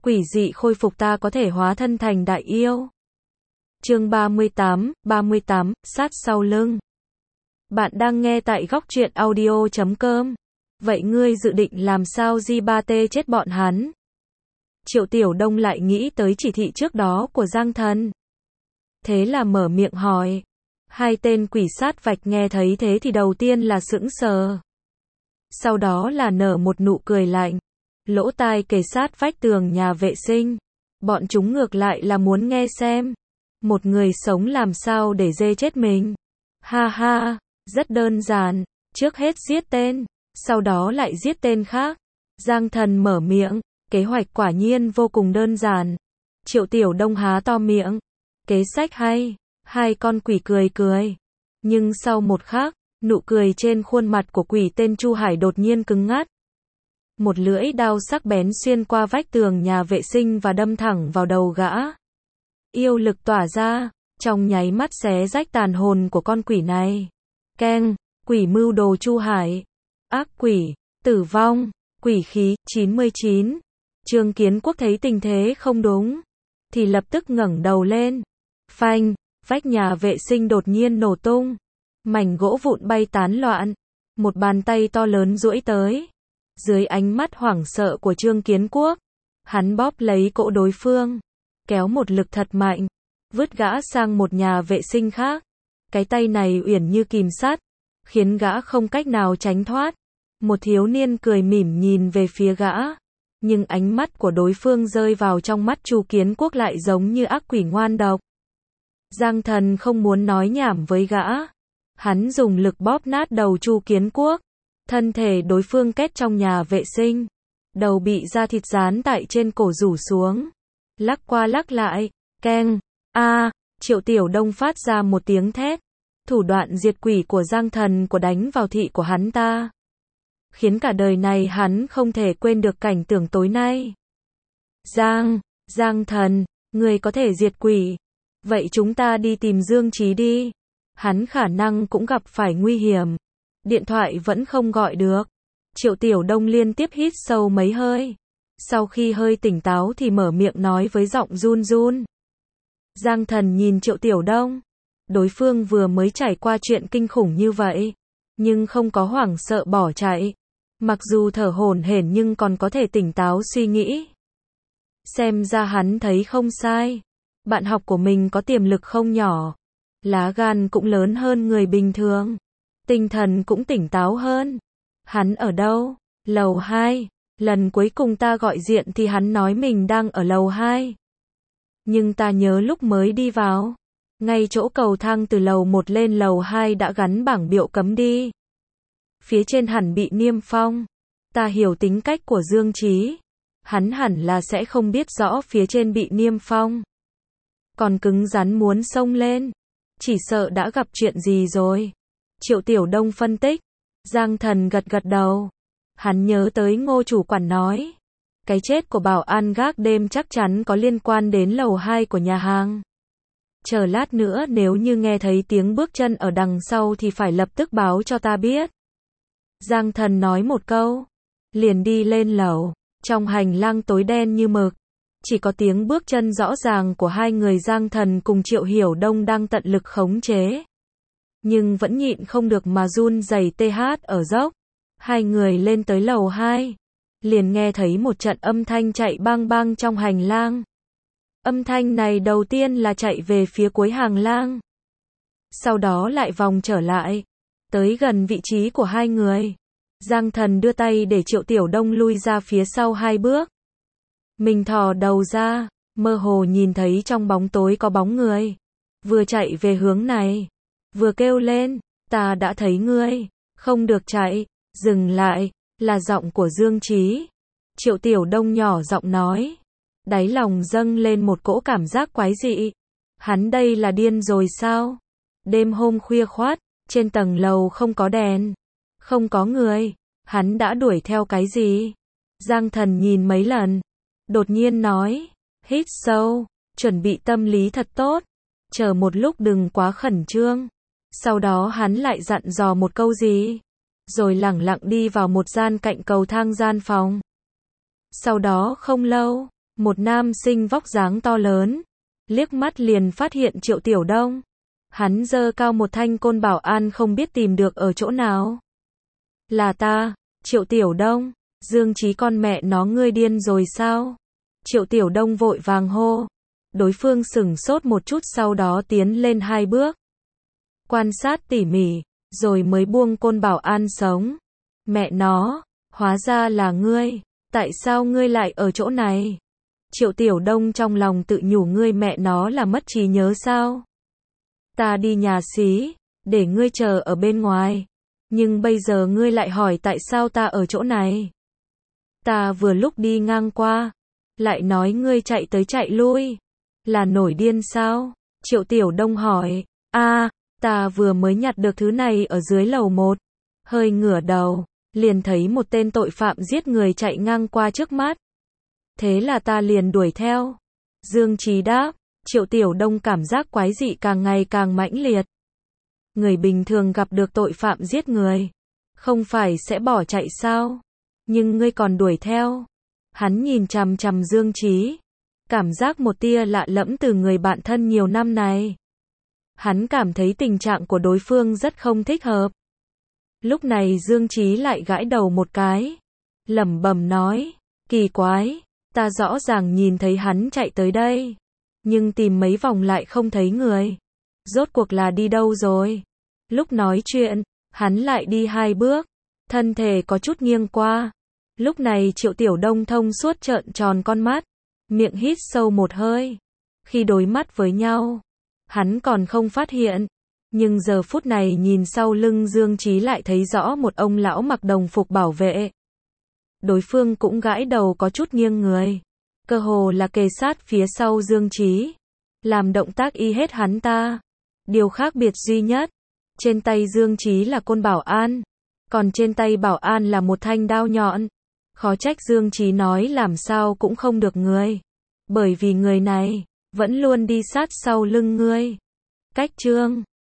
quỷ dị khôi phục ta có thể hóa thân thành đại yêu. Chương 38, sát sau lưng. Bạn đang nghe tại góc truyện audio.com. Vậy ngươi dự định làm sao G3T chết bọn hắn? Triệu Tiểu Đông lại nghĩ tới chỉ thị trước đó của Giang Thần. Thế là mở miệng hỏi. Hai tên quỷ sát vạch nghe thấy thế thì đầu tiên là sững sờ. Sau đó là nở một nụ cười lạnh. Lỗ tai kề sát vách tường nhà vệ sinh. Bọn chúng ngược lại là muốn nghe xem. Một người sống làm sao để dê chết mình. Ha ha, rất đơn giản. Trước hết giết tên, sau đó lại giết tên khác. Giang Thần mở miệng. Kế hoạch quả nhiên vô cùng đơn giản. Triệu Tiểu Đông há to miệng. Kế sách hay. Hai con quỷ cười cười. Nhưng sau một khắc, nụ cười trên khuôn mặt của quỷ tên Chu Hải đột nhiên cứng ngắt. Một lưỡi đao sắc bén xuyên qua vách tường nhà vệ sinh và đâm thẳng vào đầu gã. Yêu lực tỏa ra, trong nháy mắt xé rách tàn hồn của con quỷ này. Keng, quỷ mưu đồ Chu Hải. Ác quỷ, tử vong, quỷ khí, 99. Trương Kiến Quốc thấy tình thế không đúng, thì lập tức ngẩng đầu lên. Phanh, vách nhà vệ sinh đột nhiên nổ tung. Mảnh gỗ vụn bay tán loạn. Một bàn tay to lớn duỗi tới. Dưới ánh mắt hoảng sợ của Trương Kiến Quốc, hắn bóp lấy cổ đối phương, kéo một lực thật mạnh, vứt gã sang một nhà vệ sinh khác. Cái tay này uyển như kìm sắt, khiến gã không cách nào tránh thoát. Một thiếu niên cười mỉm nhìn về phía gã, nhưng ánh mắt của đối phương rơi vào trong mắt Chu Kiến Quốc lại giống như ác quỷ ngoan độc. Giang Thần không muốn nói nhảm với gã. Hắn dùng lực bóp nát đầu Chu Kiến Quốc. Thân thể đối phương két trong nhà vệ sinh. Đầu bị da thịt dán tại trên cổ rủ xuống. Lắc qua lắc lại. Keng. Triệu Tiểu Đông phát ra một tiếng thét. Thủ đoạn diệt quỷ của Giang Thần của đánh vào thị của hắn ta. Khiến cả đời này hắn không thể quên được cảnh tượng tối nay. Giang Thần, người có thể diệt quỷ. Vậy chúng ta đi tìm Dương Chí đi. Hắn khả năng cũng gặp phải nguy hiểm. Điện thoại vẫn không gọi được. Triệu Tiểu Đông liên tiếp hít sâu mấy hơi. Sau khi hơi tỉnh táo thì mở miệng nói với giọng run run. Giang Thần nhìn Triệu Tiểu Đông. Đối phương vừa mới trải qua chuyện kinh khủng như vậy, nhưng không có hoảng sợ bỏ chạy. Mặc dù thở hổn hển nhưng còn có thể tỉnh táo suy nghĩ. Xem ra hắn thấy không sai. Bạn học của mình có tiềm lực không nhỏ. Lá gan cũng lớn hơn người bình thường. Tinh thần cũng tỉnh táo hơn. Hắn ở đâu? Lầu 2. Lần cuối cùng ta gọi điện thì hắn nói mình đang ở lầu 2. Nhưng ta nhớ lúc mới đi vào, ngay chỗ cầu thang từ lầu 1 lên lầu 2 đã gắn bảng biểu cấm đi. Phía trên hẳn bị niêm phong. Ta hiểu tính cách của Dương Chí. Hắn hẳn là sẽ không biết rõ phía trên bị niêm phong. Còn cứng rắn muốn xông lên. Chỉ sợ đã gặp chuyện gì rồi. Triệu Tiểu Đông phân tích. Giang Thần gật gật đầu. Hắn nhớ tới Ngô chủ quản nói. Cái chết của bảo an gác đêm chắc chắn có liên quan đến lầu 2 của nhà hàng. Chờ lát nữa nếu như nghe thấy tiếng bước chân ở đằng sau thì phải lập tức báo cho ta biết. Giang Thần nói một câu. Liền đi lên lầu. Trong hành lang tối đen như mực. Chỉ có tiếng bước chân rõ ràng của hai người Giang Thần cùng Triệu Hiểu Đông đang tận lực khống chế. Nhưng vẫn nhịn không được mà run rẩy TH ở dốc. Hai người lên tới lầu 2. Liền nghe thấy một trận âm thanh chạy bang bang trong hành lang. Âm thanh này đầu tiên là chạy về phía cuối hành lang. Sau đó lại vòng trở lại. Tới gần vị trí của hai người. Giang Thần đưa tay để Triệu Tiểu Đông lui ra phía sau 2 bước. Mình thò đầu ra, mơ hồ nhìn thấy trong bóng tối có bóng người. Vừa chạy về hướng này, vừa kêu lên, ta đã thấy ngươi, không được chạy, dừng lại, là giọng của Dương Chí. Triệu Tiểu Đông nhỏ giọng nói, đáy lòng dâng lên một cỗ cảm giác quái dị. Hắn đây là điên rồi sao? Đêm hôm khuya khoắt, trên tầng lầu không có đèn, không có người, hắn đã đuổi theo cái gì? Giang Thần nhìn mấy lần, đột nhiên nói, hít sâu, chuẩn bị tâm lý thật tốt, chờ một lúc đừng quá khẩn trương. Sau đó hắn lại dặn dò một câu gì, rồi lẳng lặng đi vào một gian cạnh cầu thang gian phòng. Sau đó không lâu, Một nam sinh vóc dáng to lớn, liếc mắt liền phát hiện Triệu Tiểu Đông. Hắn giơ cao một thanh côn bảo an không biết tìm được ở chỗ nào. Là ta, Triệu Tiểu Đông. Dương Chí con mẹ nó ngươi điên rồi sao? Triệu Tiểu Đông vội vàng hô. Đối phương sửng sốt một chút sau đó tiến lên 2 bước. Quan sát tỉ mỉ, rồi mới buông côn bảo an sống. Mẹ nó, hóa ra là ngươi, tại sao ngươi lại ở chỗ này? Triệu Tiểu Đông trong lòng tự nhủ ngươi mẹ nó là mất trí nhớ sao? Ta đi nhà xí, để ngươi chờ ở bên ngoài. Nhưng bây giờ ngươi lại hỏi tại sao ta ở chỗ này? Ta vừa lúc đi ngang qua, lại nói ngươi chạy tới chạy lui. Là nổi điên sao? Triệu Tiểu Đông hỏi. Ta vừa mới nhặt được thứ này ở dưới lầu 1. Hơi ngửa đầu, liền thấy một tên tội phạm giết người chạy ngang qua trước mắt. Thế là ta liền đuổi theo. Dương Chí đáp. Triệu Tiểu Đông cảm giác quái dị càng ngày càng mãnh liệt. Người bình thường gặp được tội phạm giết người, không phải sẽ bỏ chạy sao? Nhưng ngươi còn đuổi theo. Hắn nhìn chằm chằm Dương Chí, cảm giác một tia lạ lẫm từ người bạn thân nhiều năm này. Hắn cảm thấy tình trạng của đối phương rất không thích hợp. Lúc này Dương Chí lại gãi đầu một cái, lẩm bẩm nói, kỳ quái, ta rõ ràng nhìn thấy hắn chạy tới đây, nhưng tìm mấy vòng lại không thấy người. Rốt cuộc là đi đâu rồi? Lúc nói chuyện, hắn lại đi 2 bước, thân thể có chút nghiêng qua. Lúc này Triệu Tiểu Đông thông suốt trợn tròn con mắt, miệng hít sâu một hơi. Khi đối mắt với nhau, hắn còn không phát hiện, nhưng giờ phút này nhìn sau lưng Dương Chí lại thấy rõ một ông lão mặc đồng phục bảo vệ. Đối phương cũng gãi đầu có chút nghiêng người, cơ hồ là kề sát phía sau Dương Chí, làm động tác y hết hắn ta. Điều khác biệt duy nhất, trên tay Dương Chí là côn bảo an, còn trên tay bảo an là một thanh đao nhọn. Khó trách Dương Chí nói làm sao cũng không được người, bởi vì người này vẫn luôn đi sát sau lưng ngươi. Cách chương